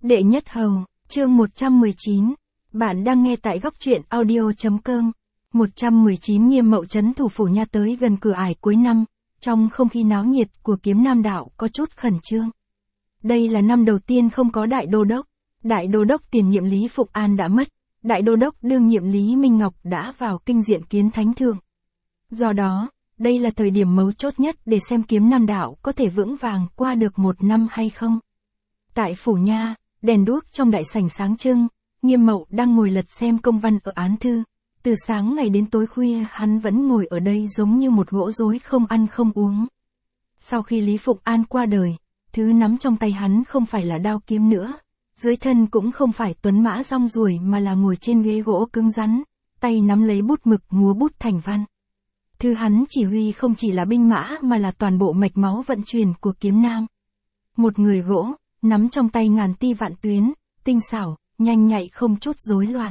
Đệ Nhất Hầu, chương 119. Bạn đang nghe tại góc truyện audio.com. 119 Nghiêm Mậu trấn thủ phủ Nha tới gần cửa ải cuối năm, trong không khí náo nhiệt của Kiếm Nam đạo có chút khẩn trương. Đây là năm đầu tiên không có đại đô đốc. Đại đô đốc tiền nhiệm Lý Phụng An đã mất, đại đô đốc đương nhiệm Lý Minh Ngọc đã vào kinh diện kiến thánh thượng. Do đó, đây là thời điểm mấu chốt nhất để xem Kiếm Nam đạo có thể vững vàng qua được một năm hay không. Tại phủ Nha, đèn đuốc trong đại sảnh sáng trưng, Nghiêm Mậu đang ngồi lật xem công văn ở án thư. Từ sáng ngày đến tối khuya hắn vẫn ngồi ở đây giống như một gỗ rối không ăn không uống. Sau khi Lý Phụng An qua đời, thứ nắm trong tay hắn không phải là đao kiếm nữa, dưới thân cũng không phải tuấn mã rong ruổi mà là ngồi trên ghế gỗ cứng rắn, tay nắm lấy bút mực múa bút thành văn. Thứ hắn chỉ huy không chỉ là binh mã mà là toàn bộ mạch máu vận chuyển của Kiếm Nam. Một người gỗ, nắm trong tay ngàn ti vạn tuyến, tinh xảo, nhanh nhạy không chút rối loạn.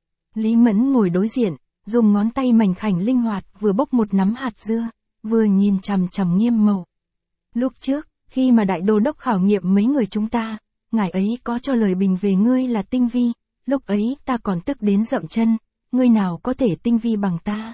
Lý Mẫn ngồi đối diện, dùng ngón tay mảnh khảnh linh hoạt vừa bốc một nắm hạt dưa, vừa nhìn chằm chằm Nghiêm Mậu. Lúc trước, khi mà đại đô đốc khảo nghiệm mấy người chúng ta, ngài ấy có cho lời bình về ngươi là tinh vi, lúc ấy ta còn tức đến dậm chân, ngươi nào có thể tinh vi bằng ta.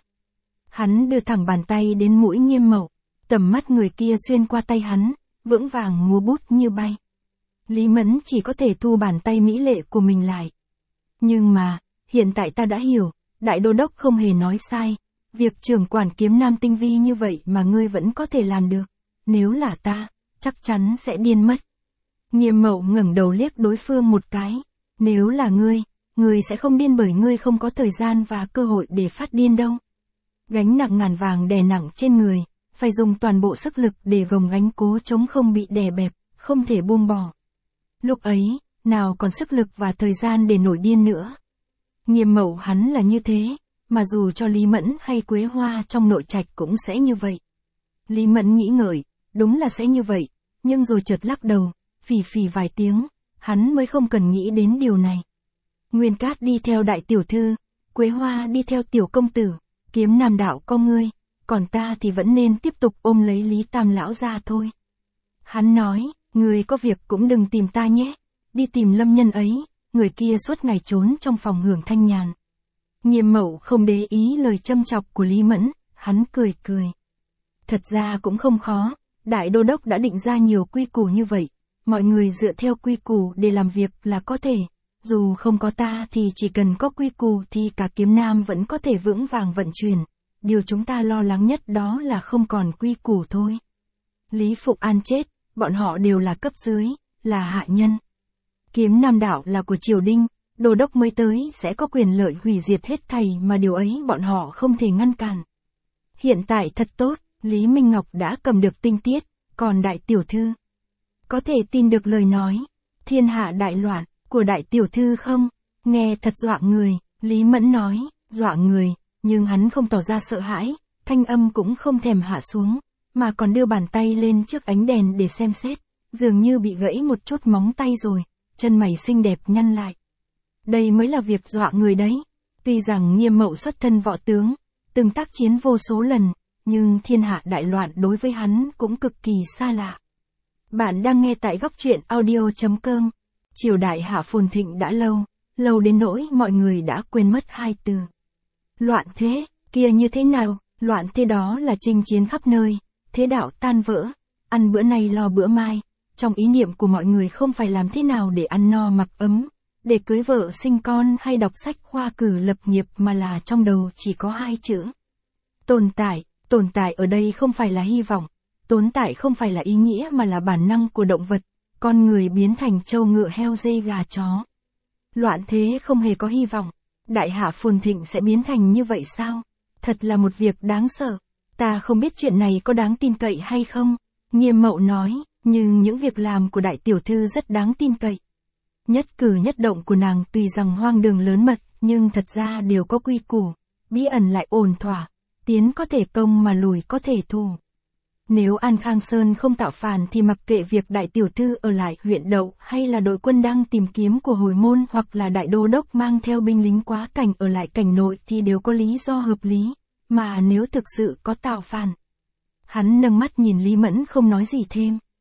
Hắn đưa thẳng bàn tay đến mũi Nghiêm Mậu, tầm mắt người kia xuyên qua tay hắn, vững vàng múa bút như bay. Lý Mẫn chỉ có thể thu bàn tay mỹ lệ của mình lại. Nhưng mà, hiện tại ta đã hiểu, đại đô đốc không hề nói sai, việc trưởng quản Kiếm Nam tinh vi như vậy mà ngươi vẫn có thể làm được, nếu là ta, chắc chắn sẽ điên mất. Nghiêm Mậu ngẩng đầu liếc đối phương một cái, nếu là ngươi sẽ không điên bởi ngươi không có thời gian và cơ hội để phát điên đâu. Gánh nặng ngàn vàng đè nặng trên người, phải dùng toàn bộ sức lực để gồng gánh cố chống không bị đè bẹp, không thể buông bỏ. Lúc ấy, nào còn sức lực và thời gian để nổi điên nữa. Nghiêm Mậu hắn là như thế, mà dù cho Lý Mẫn hay Quế Hoa trong nội trạch cũng sẽ như vậy. Lý Mẫn nghĩ ngợi, đúng là sẽ như vậy, nhưng rồi chợt lắc đầu, phì phì vài tiếng, hắn mới không cần nghĩ đến điều này. Nguyên Cát đi theo đại tiểu thư, Quế Hoa đi theo tiểu công tử, Kiếm Nam đạo có ngươi, còn ta thì vẫn nên tiếp tục ôm lấy Lý Tam lão ra thôi. Hắn nói, ngươi có việc cũng đừng tìm ta nhé, đi tìm lâm nhân ấy, người kia suốt ngày trốn trong phòng hưởng thanh nhàn. Nghiêm Mậu không để ý lời châm chọc của Lý Mẫn, hắn cười cười. Thật ra cũng không khó, đại đô đốc đã định ra nhiều quy củ như vậy, mọi người dựa theo quy củ để làm việc là có thể, dù không có ta thì chỉ cần có quy củ thì cả Kiếm Nam vẫn có thể vững vàng vận chuyển, điều chúng ta lo lắng nhất đó là không còn quy củ thôi. Lý Phụng An chết, bọn họ đều là cấp dưới, là hạ nhân. Kiếm Nam đạo là của triều đình, đô đốc mới tới sẽ có quyền lợi hủy diệt hết thảy mà điều ấy bọn họ không thể ngăn cản. Hiện tại thật tốt, Lý Minh Ngọc đã cầm được tinh tiết, còn đại tiểu thư có thể tin được lời nói thiên hạ đại loạn của đại tiểu thư không? Nghe thật dọa người, Lý Mẫn nói, dọa người, nhưng hắn không tỏ ra sợ hãi, thanh âm cũng không thèm hạ xuống, mà còn đưa bàn tay lên trước ánh đèn để xem xét, dường như bị gãy một chút móng tay rồi, chân mày xinh đẹp nhăn lại. Đây mới là việc dọa người đấy. Tuy rằng Nghiêm Mậu xuất thân võ tướng, từng tác chiến vô số lần, nhưng thiên hạ đại loạn đối với hắn cũng cực kỳ xa lạ. Bạn đang nghe tại góc truyện audio.com. Triều đại hạ phồn thịnh đã lâu đến nỗi mọi người đã quên mất hai từ. Loạn thế, kia như thế nào? Loạn thế đó là chinh chiến khắp nơi, thế đạo tan vỡ, ăn bữa nay lo bữa mai. Trong ý niệm của mọi người không phải làm thế nào để ăn no mặc ấm, để cưới vợ sinh con hay đọc sách khoa cử lập nghiệp mà là trong đầu chỉ có hai chữ. Tồn tại ở đây không phải là hy vọng, tồn tại không phải là ý nghĩa mà là bản năng của động vật, con người biến thành trâu ngựa heo dê gà chó. Loạn thế không hề có hy vọng, đại hạ phồn thịnh sẽ biến thành như vậy sao? Thật là một việc đáng sợ, ta không biết chuyện này có đáng tin cậy hay không, Nghiêm Mậu nói. Nhưng những việc làm của đại tiểu thư rất đáng tin cậy. Nhất cử nhất động của nàng tuy rằng hoang đường lớn mật, nhưng thật ra đều có quy củ, bí ẩn lại ổn thỏa, tiến có thể công mà lùi có thể thù. Nếu An Khang Sơn không tạo phản thì mặc kệ việc đại tiểu thư ở lại huyện Đậu hay là đội quân đang tìm kiếm của Hồi Môn hoặc là đại đô đốc mang theo binh lính quá cảnh ở lại cảnh nội thì đều có lý do hợp lý, mà nếu thực sự có tạo phản. Hắn nâng mắt nhìn Lý Mẫn không nói gì thêm.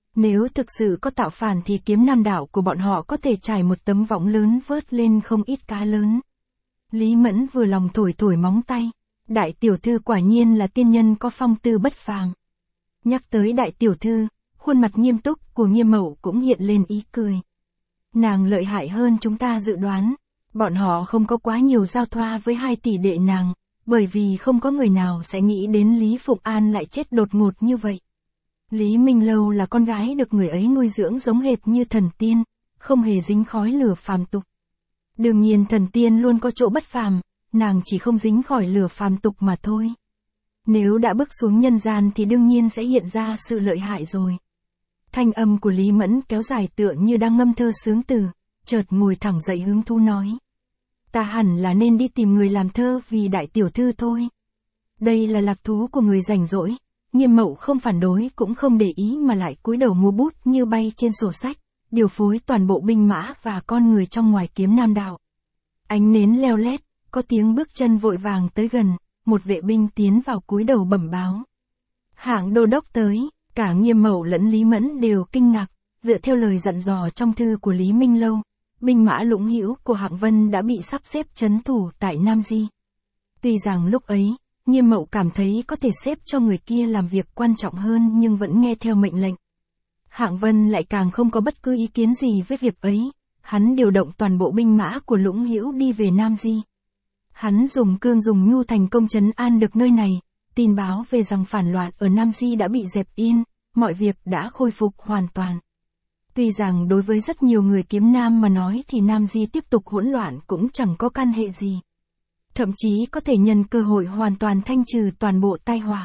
Nếu thực sự có tạo phản thì kiếm nam đạo của bọn họ có thể trải một tấm võng lớn vớt lên không ít cá lớn. Lý Mẫn vừa lòng thổi thổi móng tay. Đại tiểu thư quả nhiên là tiên nhân có phong tư bất phàm. Nhắc tới đại tiểu thư, khuôn mặt nghiêm túc của Nghiêm Mậu cũng hiện lên ý cười. Nàng lợi hại hơn chúng ta dự đoán. Bọn họ không có quá nhiều giao thoa với hai tỷ đệ nàng, bởi vì không có người nào sẽ nghĩ đến Lý Phụng An lại chết đột ngột như vậy. Lý Minh Lâu là con gái được người ấy nuôi dưỡng giống hệt như thần tiên, không hề dính khói lửa phàm tục. Đương nhiên thần tiên luôn có chỗ bất phàm, nàng chỉ không dính khỏi lửa phàm tục mà thôi. Nếu đã bước xuống nhân gian thì đương nhiên sẽ hiện ra sự lợi hại rồi. Thanh âm của Lý Mẫn kéo dài tựa như đang ngâm thơ sướng từ, chợt ngồi thẳng dậy hứng thú nói. Ta hẳn là nên đi tìm người làm thơ vì đại tiểu thư thôi. Đây là lạc thú của người rảnh rỗi. Nghiêm Mậu không phản đối cũng không để ý mà lại cúi đầu mua bút như bay trên sổ sách, điều phối toàn bộ binh mã và con người trong ngoài kiếm nam đạo. Ánh nến leo lét, có tiếng bước chân vội vàng tới gần, một vệ binh tiến vào cúi đầu bẩm báo. Hạng đô đốc tới, cả Nghiêm Mậu lẫn Lý Mẫn đều kinh ngạc, dựa theo lời dặn dò trong thư của Lý Minh Lâu, binh mã Lũng Hữu của Hạng Vân đã bị sắp xếp trấn thủ tại Nam Di. Tuy rằng lúc ấy, Nghiêm Mậu cảm thấy có thể xếp cho người kia làm việc quan trọng hơn nhưng vẫn nghe theo mệnh lệnh. Hạng Vân lại càng không có bất cứ ý kiến gì với việc ấy, hắn điều động toàn bộ binh mã của Lũng Hữu đi về Nam Di. Hắn dùng cương dùng nhu thành công trấn an được nơi này, tin báo về rằng phản loạn ở Nam Di đã bị dẹp yên, mọi việc đã khôi phục hoàn toàn. Tuy rằng đối với rất nhiều người kiếm nam mà nói thì Nam Di tiếp tục hỗn loạn cũng chẳng có can hệ gì. Thậm chí có thể nhân cơ hội hoàn toàn thanh trừ toàn bộ tai họa.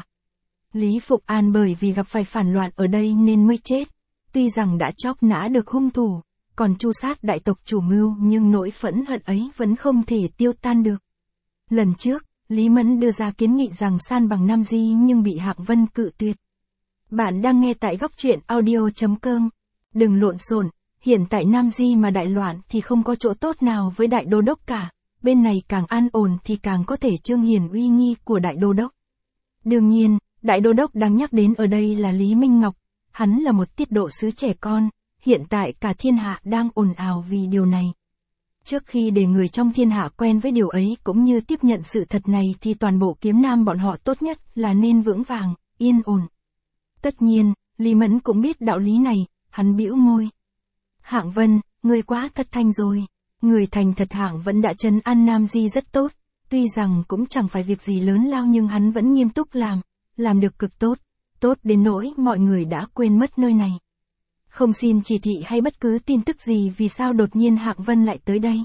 Lý Phụng An bởi vì gặp phải phản loạn ở đây nên mới chết. Tuy rằng đã chóc nã được hung thủ, còn tru sát đại tộc chủ mưu nhưng nỗi phẫn hận ấy vẫn không thể tiêu tan được. Lần trước, Lý Mẫn đưa ra kiến nghị rằng san bằng Nam Di nhưng bị Hạng Vân cự tuyệt. Bạn đang nghe tại góc truyện audio.com. Đừng lộn xộn, hiện tại Nam Di mà đại loạn thì không có chỗ tốt nào với đại đô đốc cả. Bên này càng an ổn thì càng có thể trương hiển uy nghi của đại đô đốc. Đương nhiên, đại đô đốc đáng nhắc đến ở đây là Lý Minh Ngọc. Hắn là một tiết độ sứ trẻ con, hiện tại cả thiên hạ đang ồn ào vì điều này. Trước khi để người trong thiên hạ quen với điều ấy cũng như tiếp nhận sự thật này thì toàn bộ kiếm nam bọn họ tốt nhất là nên vững vàng, yên ổn. Tất nhiên, Lý Mẫn cũng biết đạo lý này, hắn bĩu môi. Hạng Vân, ngươi quá thật thanh rồi. Người thành thật Hạng vẫn đã trấn an Nam Di rất tốt, tuy rằng cũng chẳng phải việc gì lớn lao nhưng hắn vẫn nghiêm túc làm được cực tốt, tốt đến nỗi mọi người đã quên mất nơi này. Không xin chỉ thị hay bất cứ tin tức gì vì sao đột nhiên Hạng Vân lại tới đây.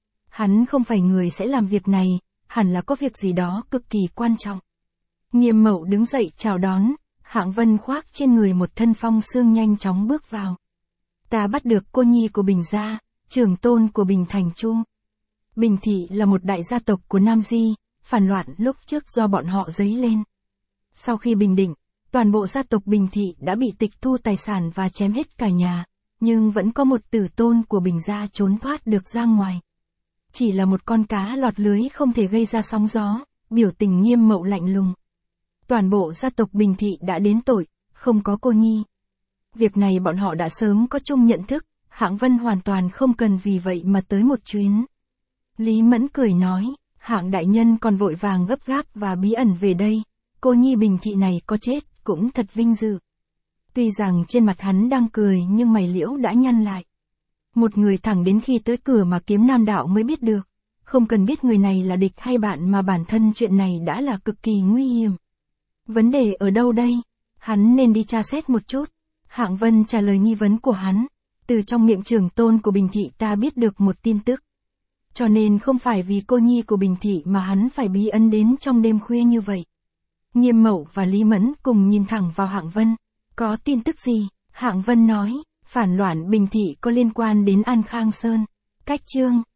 Hắn không phải người sẽ làm việc này, hẳn là có việc gì đó cực kỳ quan trọng. Nghiêm Mậu đứng dậy chào đón, Hạng Vân khoác trên người một thân phong sương nhanh chóng bước vào. Ta bắt được cô nhi của Bình gia, trưởng tôn của Bình Thành Chu. Bình Thị là một đại gia tộc của Nam Di, phản loạn lúc trước do bọn họ dấy lên. Sau khi bình định, toàn bộ gia tộc Bình Thị đã bị tịch thu tài sản và chém hết cả nhà, nhưng vẫn có một tử tôn của Bình gia trốn thoát được ra ngoài. Chỉ là một con cá lọt lưới không thể gây ra sóng gió, biểu tình Nghiêm Mậu lạnh lùng. Toàn bộ gia tộc Bình Thị đã đến tội, không có cô nhi. Việc này bọn họ đã sớm có chung nhận thức, Hạng Vân hoàn toàn không cần vì vậy mà tới một chuyến. Lý Mẫn cười nói, Hạng đại nhân còn vội vàng gấp gáp và bí ẩn về đây, cô nhi Bình Thị này có chết cũng thật vinh dự. Tuy rằng trên mặt hắn đang cười nhưng mày liễu đã nhăn lại. Một người thẳng đến khi tới cửa mà kiếm nam đạo mới biết được, không cần biết người này là địch hay bạn mà bản thân chuyện này đã là cực kỳ nguy hiểm. Vấn đề ở đâu đây? Hắn nên đi tra xét một chút. Hạng Vân trả lời nghi vấn của hắn. Từ trong miệng trưởng tôn của Bình Thị ta biết được một tin tức. Cho nên không phải vì cô nhi của Bình Thị mà hắn phải bí ẩn đến trong đêm khuya như vậy. Nghiêm Mậu và Lý Mẫn cùng nhìn thẳng vào Hạng Vân. Có tin tức gì? Hạng Vân nói, phản loạn Bình Thị có liên quan đến An Khang Sơn. Cách chương